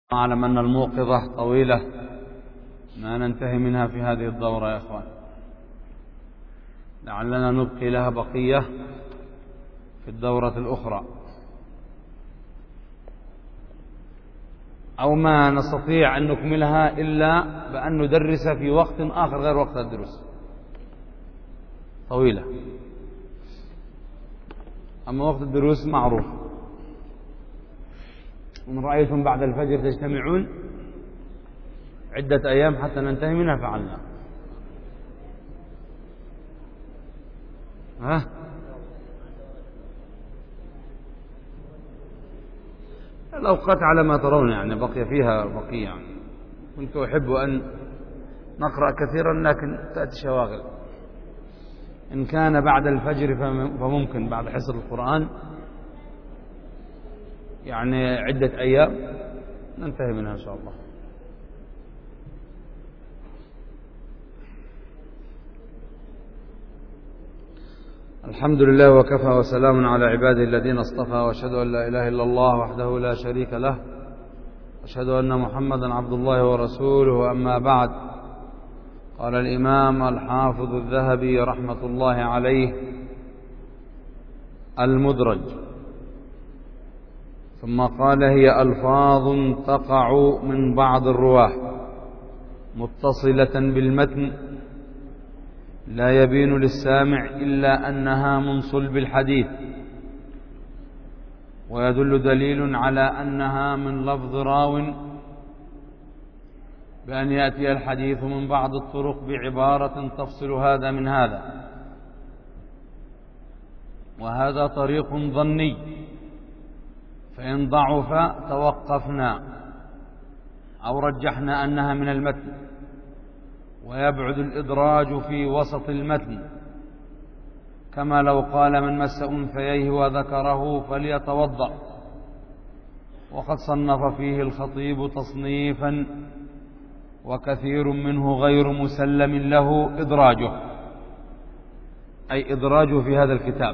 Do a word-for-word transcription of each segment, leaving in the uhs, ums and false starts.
أعلم أن الموقظة طويلة ما ننتهي منها في هذه الدورة يا أخوان، لعلنا نبقي لها بقية في الدورة الأخرى، أو ما نستطيع أن نكملها إلا بأن ندرس في وقت آخر غير وقت الدروس. طويلة، أما وقت الدروس معروف. إن رأيتم بعد الفجر تجتمعون عدة أيام حتى ننتهي منها فعلنا. ها؟ الأوقات على ما ترون، يعني بقي فيها بقية. يعني كنت أحب أن نقرأ كثيرا لكن تأتي شواغل. إن كان بعد الفجر فممكن بعد حصة القرآن يعني عدة أيام ننتهي منها إن شاء الله. الحمد لله وكفى وسلام على عباده الذين اصطفى، وأشهد أن لا إله إلا الله وحده لا شريك له، وأشهد أن محمدا عبد الله ورسوله. أما بعد، قال الإمام الحافظ الذهبي رحمة الله عليه: المدرج. ثم قال: هي ألفاظ تقع من بعض الرواه متصلة بالمتن لا يبين للسامع إلا أنها من صلب الحديث، ويدل دليل على أنها من لفظ راو بأن يأتي الحديث من بعض الطرق بعبارة تفصل هذا من هذا، وهذا طريق ظني، فإن ضعف توقفنا أو رجحنا أنها من المتن، ويبعد الإدراج في وسط المتن، كما لو قال: من مس أنثييه وذكره فليتوضأ، وقد صنف فيه الخطيب تصنيفا وكثير منه غير مسلم له إدراجه، أي إدراجه في هذا الكتاب.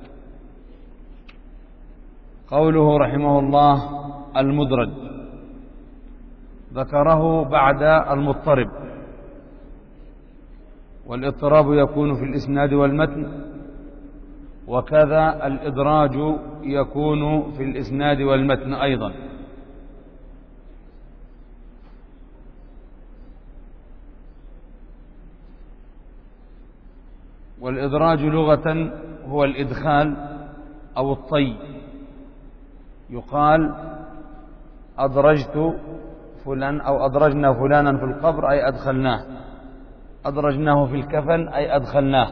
قوله رحمه الله المدرج ذكره بعد المضطرب، والاضطراب يكون في الإسناد والمتن، وكذا الإدراج يكون في الإسناد والمتن أيضا. والإدراج لغة هو الإدخال أو الطي. يقال أدرجت فلان أو أدرجنا فلانا في القبر، أي أدخلناه. أدرجناه في الكفن، أي أدخلناه.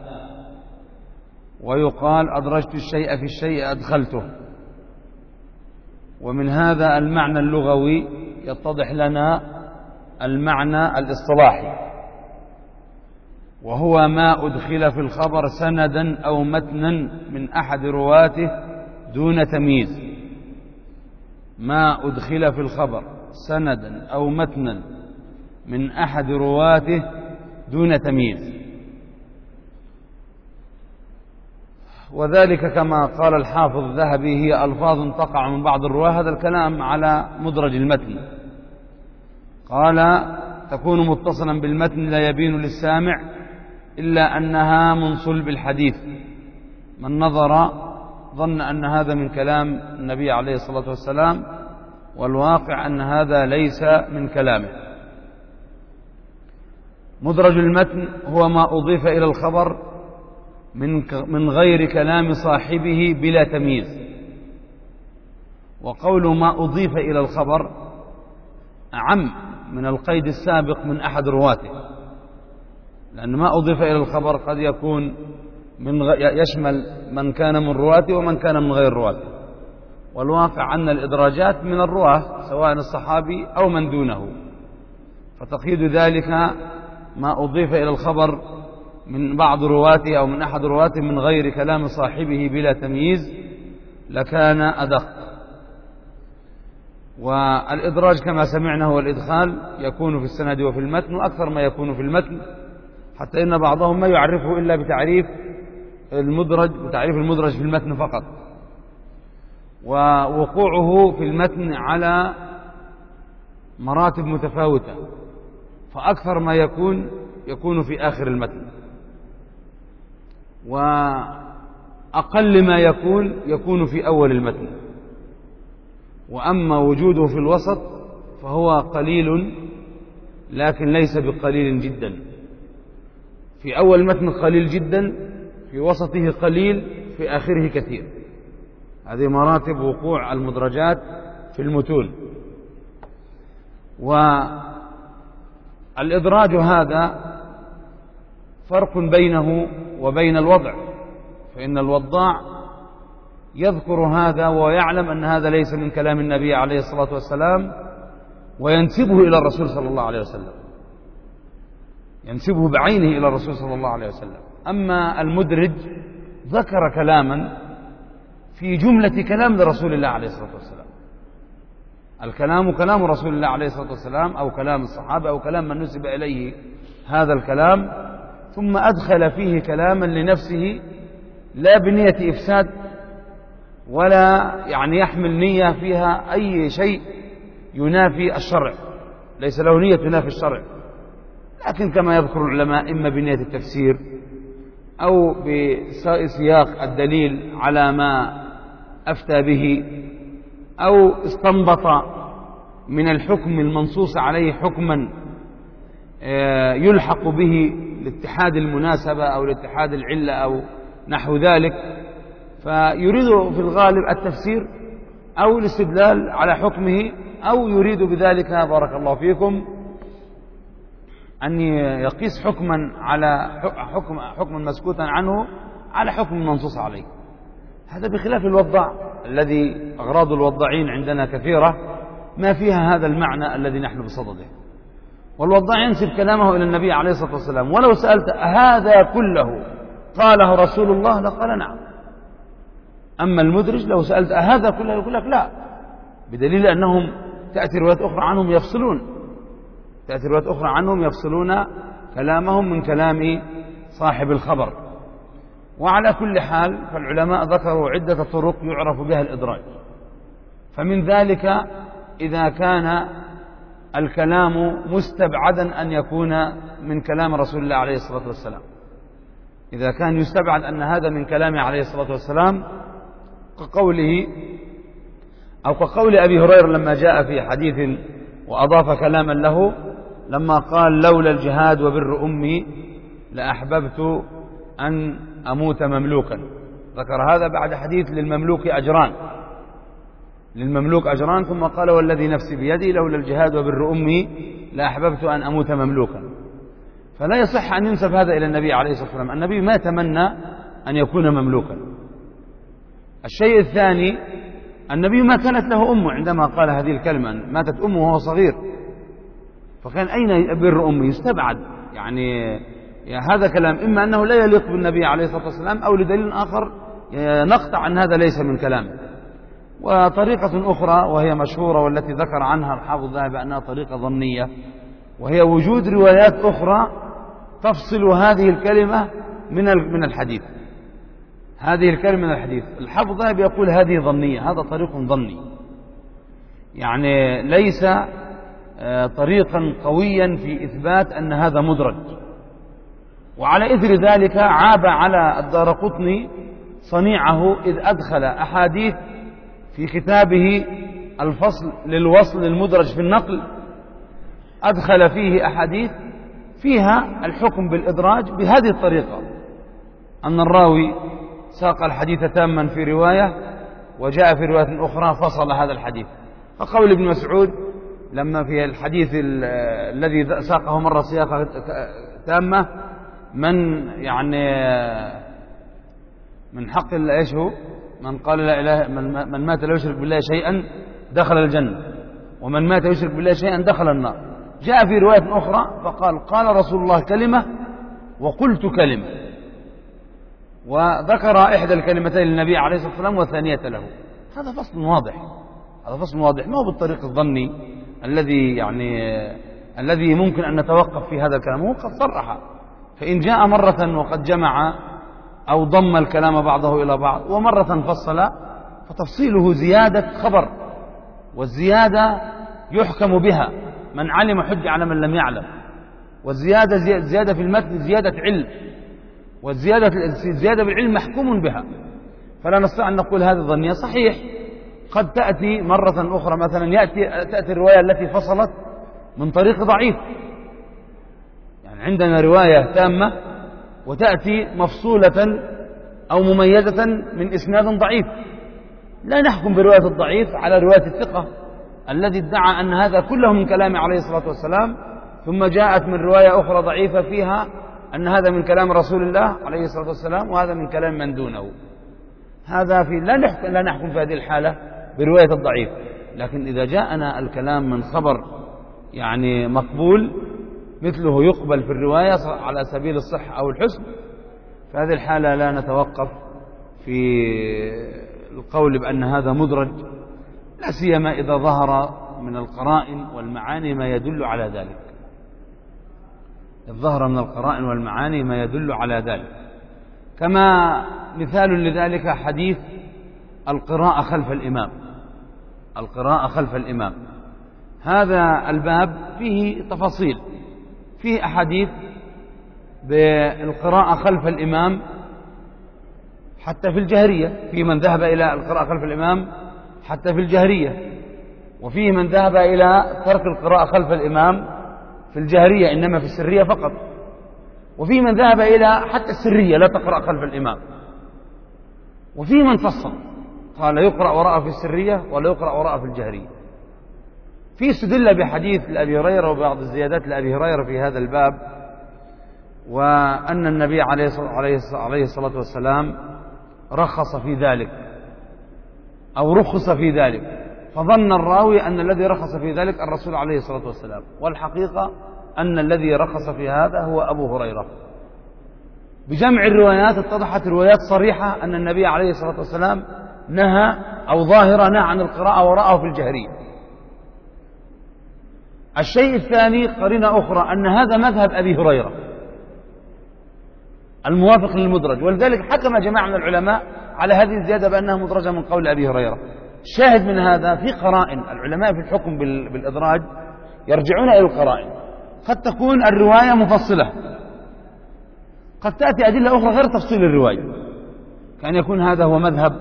ويقال أدرجت الشيء في الشيء أدخلته. ومن هذا المعنى اللغوي يتضح لنا المعنى الاصطلاحي، وهو ما أدخل في الخبر سندا أو متنا من أحد رواته دون تمييز. ما أدخل في الخبر سندا أو متنا من أحد رواته دون تمييز. وذلك كما قال الحافظ الذهبي: هي ألفاظ تقع من بعض الرواه. هذا الكلام على مدرج المتن. قال: تكون متصلا بالمتن لا يبين للسامع إلا أنها من صلب الحديث. من نظر ظن أن هذا من كلام النبي عليه الصلاة والسلام، والواقع أن هذا ليس من كلامه. مدرج المتن هو ما أضيف إلى الخبر من من غير كلام صاحبه بلا تمييز. وقول ما أضيف إلى الخبر أعم من القيد السابق من أحد رواته، لأن ما أضيف إلى الخبر قد يكون من غ... يشمل من كان من رواته ومن كان من غير رواته، والواقع أن الإدراجات من الرواه سواء الصحابي أو من دونه، فتقييد ذلك ما أضيف إلى الخبر من بعض رواته أو من أحد رواته من غير كلام صاحبه بلا تمييز لكان أدق. والإدراج كما سمعنا هو الإدخال، يكون في السند وفي المتن، وأكثر ما يكون في المتن، حتى إن بعضهم ما يعرفه إلا بتعريف المدرج بتعريف المدرج في المتن فقط. ووقوعه في المتن على مراتب متفاوتة، فأكثر ما يكون يكون في آخر المتن، وأقل ما يكون يكون في أول المتن، وأما وجوده في الوسط فهو قليل لكن ليس بقليل جدا. في أول المتن قليل جدا، في وسطه قليل، في آخره كثير. هذه مراتب وقوع المدرجات في المتون. والإدراج هذا فرق بينه وبين الوضع، فإن الوضاع يذكر هذا ويعلم أن هذا ليس من كلام النبي عليه الصلاة والسلام وينسبه إلى الرسول صلى الله عليه وسلم، ينسبه بعينه إلى الرسول صلى الله عليه وسلم. أما المدرج ذكر كلاما في جملة كلام لرسول الله عليه الصلاة والسلام، الكلام كلام رسول الله عليه الصلاة والسلام أو كلام الصحابة أو كلام من نسب إليه هذا الكلام، ثم أدخل فيه كلاما لنفسه لا بنية إفساد ولا يعني يحمل نية فيها أي شيء ينافي الشرع، ليس له نية تنافي الشرع، لكن كما يذكر العلماء إما بنية التفسير أو بسياق الدليل على ما أفتى به، أو استنبط من الحكم المنصوص عليه حكما يلحق به لاتحاد المناسبة أو لاتحاد العلة أو نحو ذلك، فيريد في الغالب التفسير أو الاستدلال على حكمه، أو يريد بذلك بارك الله فيكم أن يقيس حكما على حكم حكما مسكوتا عنه على حكم منصوص عليه. هذا بخلاف الوضاع الذي أغراض الوضاعين عندنا كثيرة ما فيها هذا المعنى الذي نحن بصدده. والوضاع ينسب كلامه إلى النبي عليه الصلاة والسلام، ولو سألت هذا كله قاله رسول الله لقال نعم. أما المدرج لو سألت هذا كله يقول لك لا، بدليل أنهم تأتي روايات أخرى عنهم يفصلون تأتي روايات أخرى عنهم يفصلون كلامهم من كلام صاحب الخبر. وعلى كل حال فالعلماء ذكروا عدة طرق يعرف بها الإدراج، فمن ذلك إذا كان الكلام مستبعدا أن يكون من كلام رسول الله عليه الصلاة والسلام، إذا كان يستبعد أن هذا من كلامه عليه الصلاة والسلام، كقوله أو كقول أبي هريرة لما جاء في حديث وأضاف كلاما له لما قال لولا الجهاد وبر أمي لأحببت أن أموت مملوكا، ذكر هذا بعد حديث للمملوك أجران للمملوك أجران ثم قال والذي نفسي بيدي لولا الجهاد وبر أمي لأحببت أن أموت مملوكا. فلا يصح أن ينسب هذا إلى النبي عليه الصلاة والسلام، النبي ما تمنى أن يكون مملوكا. الشيء الثاني، النبي ما كانت له أم عندما قال هذه الكلمة، ماتت أمه وهو صغير، فكان أين بر أمه؟ يستبعد يعني هذا كلام إما أنه لا يليق بالنبي عليه الصلاة والسلام أو لدليل آخر نقطع أن هذا ليس من كلامه. وطريقة أخرى وهي مشهورة والتي ذكر عنها الحافظ الذهبي أنها طريقة ظنية، وهي وجود روايات أخرى تفصل هذه الكلمة من من الحديث هذه الكلمة من الحديث. الحافظ الذهبي يقول هذه ظنية، هذا طريق ظني، يعني ليس طريقا قويا في إثبات أن هذا مدرج. وعلى إثر ذلك عاب على الدارقطني صنيعه إذ أدخل أحاديث في كتابه الفصل للوصل المدرج في النقل، أدخل فيه أحاديث فيها الحكم بالإدراج بهذه الطريقة، أن الراوي ساق الحديث تاما في رواية وجاء في رواية أخرى فصل هذا الحديث. فقول ابن مسعود لما في الحديث الذي ساقه مرة سياقة تامة من يعني من حق الله ايش هو من قال لا إله من, من مات لا يشرك بالله شيئا دخل الجنة، ومن مات يشرك بالله شيئا دخل النار. جاء في رواية أخرى فقال قال رسول الله كلمة وقلت كلمة، وذكر إحدى الكلمتين للنبي عليه الصلاة والسلام والثانية له. هذا فصل واضح هذا فصل واضح ما هو بالطريق الظني الذي يعني الذي ممكن أن نتوقف في هذا الكلام. هو قد صرح، فإن جاء مرة وقد جمع أو ضم الكلام بعضه إلى بعض ومرة فصل فتفصيله زيادة خبر، والزيادة يحكم بها من علم حج على من لم يعلم، والزيادة زيادة في المتن زيادة علم، والزيادة الزيادة بالعلم محكوم بها، فلا نستطيع أن نقول هذه ظنية. صحيح قد تأتي مرة أخرى مثلا يأتي تأتي الرواية التي فصلت من طريق ضعيف، يعني عندنا رواية تامة وتأتي مفصولة أو مميزة من إسناد ضعيف، لا نحكم برواية الضعيف على رواية الثقة الذي ادعى أن هذا كله من كلام عليه الصلاة والسلام، ثم جاءت من رواية أخرى ضعيفة فيها أن هذا من كلام رسول الله عليه الصلاة والسلام وهذا من كلام من دونه. هذا في لا نحكم, لا نحكم في هذه الحالة برواية الضعيف. لكن إذا جاءنا الكلام من خبر يعني مقبول مثله يقبل في الرواية على سبيل الصحة أو الحسن، في هذه الحالة لا نتوقف في القول بأن هذا مدرج، لا سيما إذا ظهر من القرائن والمعاني ما يدل على ذلك. الظهر من القرائن والمعاني ما يدل على ذلك، كما مثال لذلك حديث القراءة خلف الإمام. القراءة خلف الإمام هذا الباب فيه تفاصيل، فيه أحاديث بالقراءة خلف الإمام حتى في الجهرية، في من ذهب إلى القراءة خلف الإمام حتى في الجهرية، وفيه من ذهب إلى ترك القراءة خلف الإمام في الجهرية إنما في السرية فقط، وفيه من ذهب إلى حتى السرية لا تقرأ خلف الإمام، وفيه من فصل قال يقرأ وراءه في السرية ولا يقرأ وراءه في الجهرية. في استدل بحديث لأبي هريرة وبعض الزيادات لأبي هريرة في هذا الباب، وأن النبي عليه الصلاة والسلام رخص في ذلك أو رخص في ذلك، فظن الراوي أن الذي رخص في ذلك الرسول عليه الصلاة والسلام، والحقيقة أن الذي رخص في هذا هو أبو هريرة. بجمع الروايات اتضحت روايات صريحة أن النبي عليه الصلاة والسلام نهى أو ظاهرة نهى عن القراءة وراءه في الجهرية. الشيء الثاني قرينة أخرى أن هذا مذهب أبي هريرة الموافق للمدرج، ولذلك حكم جماعة من العلماء على هذه الزيادة بأنها مدرجة من قول أبي هريرة. الشاهد من هذا في قرائن، العلماء في الحكم بالإدراج يرجعون إلى القرائن، قد تكون الرواية مفصلة، قد تأتي أدلة أخرى غير تفصيل الرواية، كان يكون هذا هو مذهب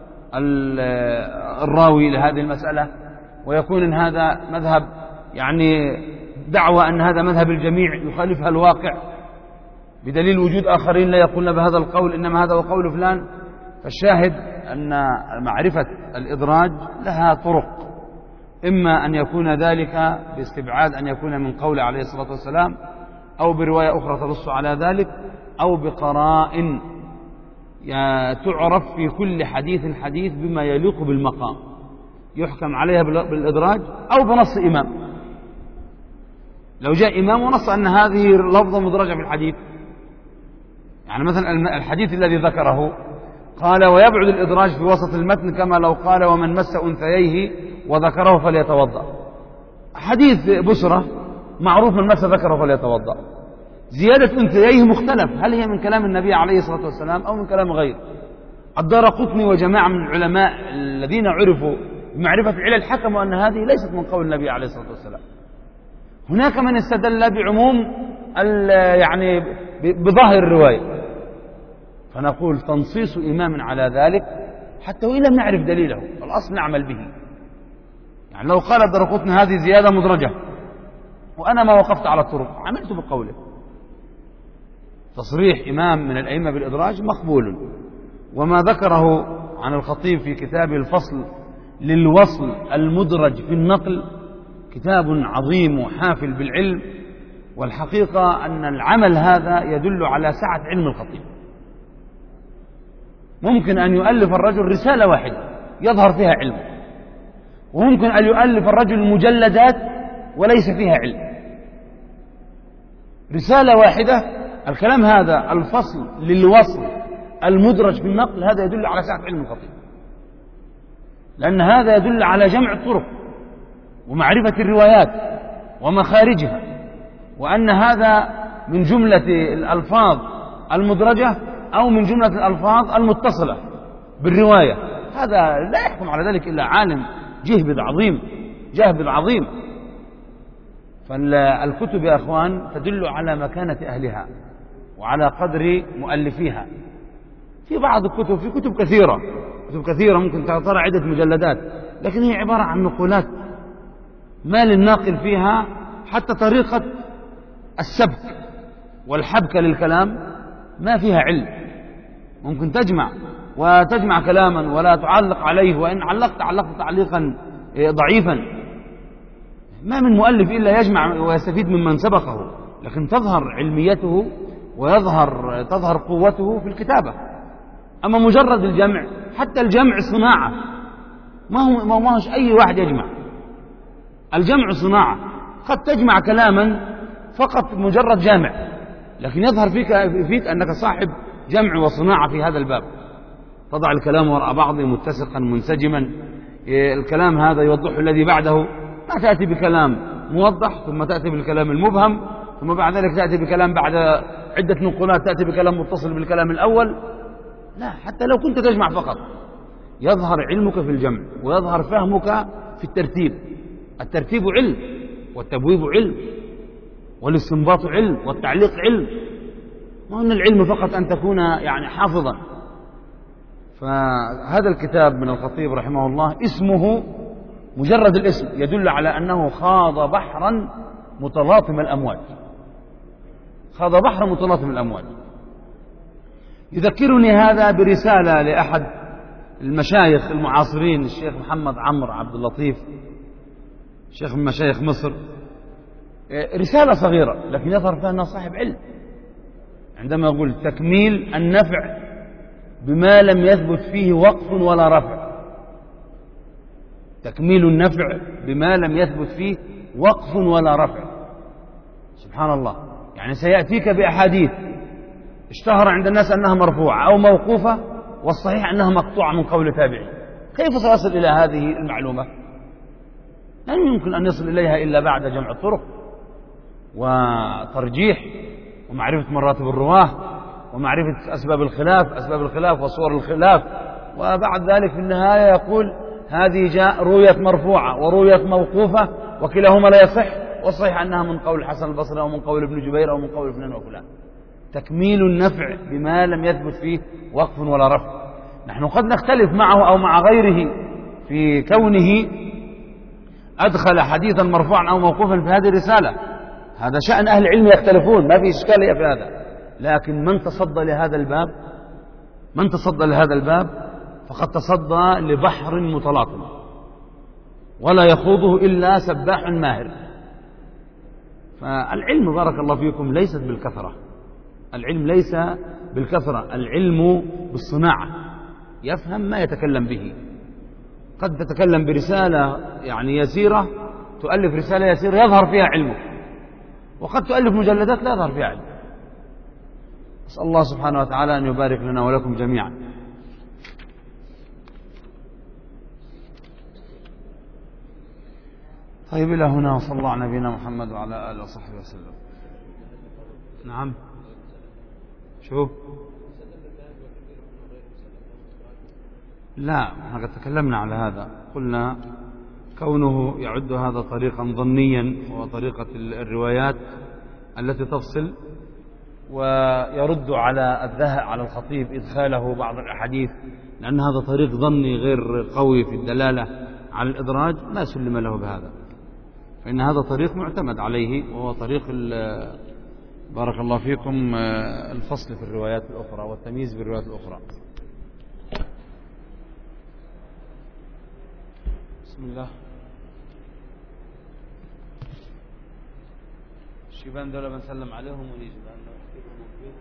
الراوي لهذه المسألة، ويكون إن هذا مذهب يعني دعوة أن هذا مذهب الجميع يخالفها الواقع بدليل وجود آخرين لا يقولون بهذا القول إنما هذا هو قول فلان. فالشاهد أن معرفة الإدراج لها طرق، إما أن يكون ذلك باستبعاد أن يكون من قول عليه الصلاة والسلام، أو برواية أخرى تنص على ذلك، أو بقرائن تعرف في كل حديث حديث بما يليق بالمقام يحكم عليها بالإدراج، أو بنص إمام. لو جاء إمام ونص أن هذه لفظة مدرجة في الحديث، يعني مثلا الحديث الذي ذكره قال ويبعد الإدراج في وسط المتن كما لو قال ومن مس أنثييه وذكره فليتوضأ. حديث بشرة معروف من مس ذكره فليتوضأ، زيادة أنثييه مختلف، هل هي من كلام النبي عليه الصلاة والسلام أو من كلام غيره. الدارقطني وجماعة من العلماء الذين عرفوا بمعرفة العلل حكموا أن هذه ليست من قول النبي عليه الصلاة والسلام. هناك من استدل بعموم يعني بظاهر الرواية، فنقول تنصيص إمام على ذلك حتى وإن لم نعرف دليله الأصل نعمل به. يعني لو قال الدارقطني هذه زيادة مدرجة وأنا ما وقفت على الطرق عملت بقوله، تصريح إمام من الأئمة بالإدراج مقبول. وما ذكره عن الخطيب في كتاب الفصل للوصل المدرج في النقل كتاب عظيم وحافل بالعلم، والحقيقة أن العمل هذا يدل على سعة علم الخطيب. ممكن أن يؤلف الرجل رسالة واحدة يظهر فيها علم، وممكن أن يؤلف الرجل مجلدات وليس فيها علم. رسالة واحدة الكلام هذا الفصل للوصل المدرج في النقل هذا يدل على سعة علم الخطيب، لأن هذا يدل على جمع الطرق ومعرفة الروايات ومخارجها، وأن هذا من جملة الألفاظ المدرجة أو من جملة الألفاظ المتصلة بالرواية. هذا لا يحكم على ذلك إلا عالم جهبذ عظيم جهبذ عظيم. فالكتب يا أخوان تدل على مكانة أهلها وعلى قدر مؤلفيها. في بعض الكتب، في كتب كثيرة كتب كثيرة ممكن ترى عدة مجلدات، لكن هي عبارة عن نقولات ما للناقل فيها حتى طريقة السبك والحبكة للكلام ما فيها علم. ممكن تجمع وتجمع كلاما ولا تعلق عليه، وإن علقت علقت تعليقا ضعيفا. ما من مؤلف إلا يجمع ويستفيد ممن سبقه، لكن تظهر علميته ويظهر تظهر قوته في الكتابة. أما مجرد الجمع، حتى الجمع صناعة، ما هو ما هوش أي واحد يجمع. الجمع صناعة، قد تجمع كلاما فقط مجرد جامع، لكن يظهر فيك فيك أنك صاحب جمع وصناعة في هذا الباب. تضع الكلام وراء بعضه متسقا منسجما، الكلام هذا يوضح الذي بعده، ما تأتي بكلام موضح ثم تأتي بالكلام المبهم، ثم بعد ذلك تأتي بكلام بعد عدة نقولات تأتي بكلام متصل بالكلام الأول. لا، حتى لو كنت تجمع فقط يظهر علمك في الجمع ويظهر فهمك في الترتيب. الترتيب علم، والتبويب علم، والاستنباط علم، والتعليق علم. ما أن العلم فقط أن تكون يعني حافظا. فهذا الكتاب من الخطيب رحمه الله اسمه، مجرد الاسم يدل على أنه خاض بحرا متلاطم الأمواج، خاض بحرا متلاطم الأمواج. يذكرني هذا برسالة لأحد المشايخ المعاصرين، الشيخ محمد عمرو عبد اللطيف، شيخ من مشايخ مصر. رسالة صغيرة لكن يظهر فيها أنه صاحب علم، عندما يقول تكميل النفع بما لم يثبت فيه وقف ولا رفع. تكميل النفع بما لم يثبت فيه وقف ولا رفع. سبحان الله، يعني سيأتيك بأحاديث اشتهر عند الناس أنها مرفوعة أو موقوفة، والصحيح أنها مقطوعة من قول تابعي. كيف سيصل إلى هذه المعلومة؟ لن يمكن أن يصل إليها إلا بعد جمع الطرق وترجيح ومعرفة مراتب الرواه ومعرفة أسباب الخلاف أسباب الخلاف وصور الخلاف. وبعد ذلك في النهاية يقول هذه جاء رويت مرفوعة ورويت موقوفة وكلاهما لا يصح، والصحيح أنها من قول الحسن البصري أو من قول ابن جبير أو من قول فلان وفلان. تكميل النفع بما لم يثبت فيه وقف ولا رفع. نحن قد نختلف معه أو مع غيره في كونه أدخل حديثا مرفوعا أو موقوفا في هذه الرسالة، هذا شأن أهل العلم يختلفون، ما في إشكالية في هذا. لكن من تصدى لهذا الباب من تصدى لهذا الباب فقد تصدى لبحر متلاطم ولا يخوضه إلا سباح ماهر. فالعلم بارك الله فيكم ليست بالكثرة، العلم ليس بالكثرة، العلم بالصناعة. يفهم ما يتكلم به. قد تتكلم برسالة يعني يسيرة، تؤلف رسالة يسيرة يظهر فيها علمك، وقد تؤلف مجلدات لا يظهر فيها علم. أسأل الله سبحانه وتعالى أن يبارك لنا ولكم جميعا. طيب إلى هنا، وصلى الله على نبينا محمد وعلى آله وصحبه وسلم. نعم، شوف، لا احنا قد تكلمنا على هذا، قلنا كونه يعد هذا طريقا ظنيا وطريقة الروايات التي تفصل، ويرد على الذهب على الخطيب إدخاله بعض الأحاديث، لأن هذا طريق ظني غير قوي في الدلالة على الإدراج، ما سلم له بهذا، فإن هذا طريق معتمد عليه، وهو طريق بارك الله فيكم الفصل في الروايات الأخرى والتمييز بالروايات الأخرى. بسم الله. الشيبان دول بنسلم عليهم ونيجي لأنه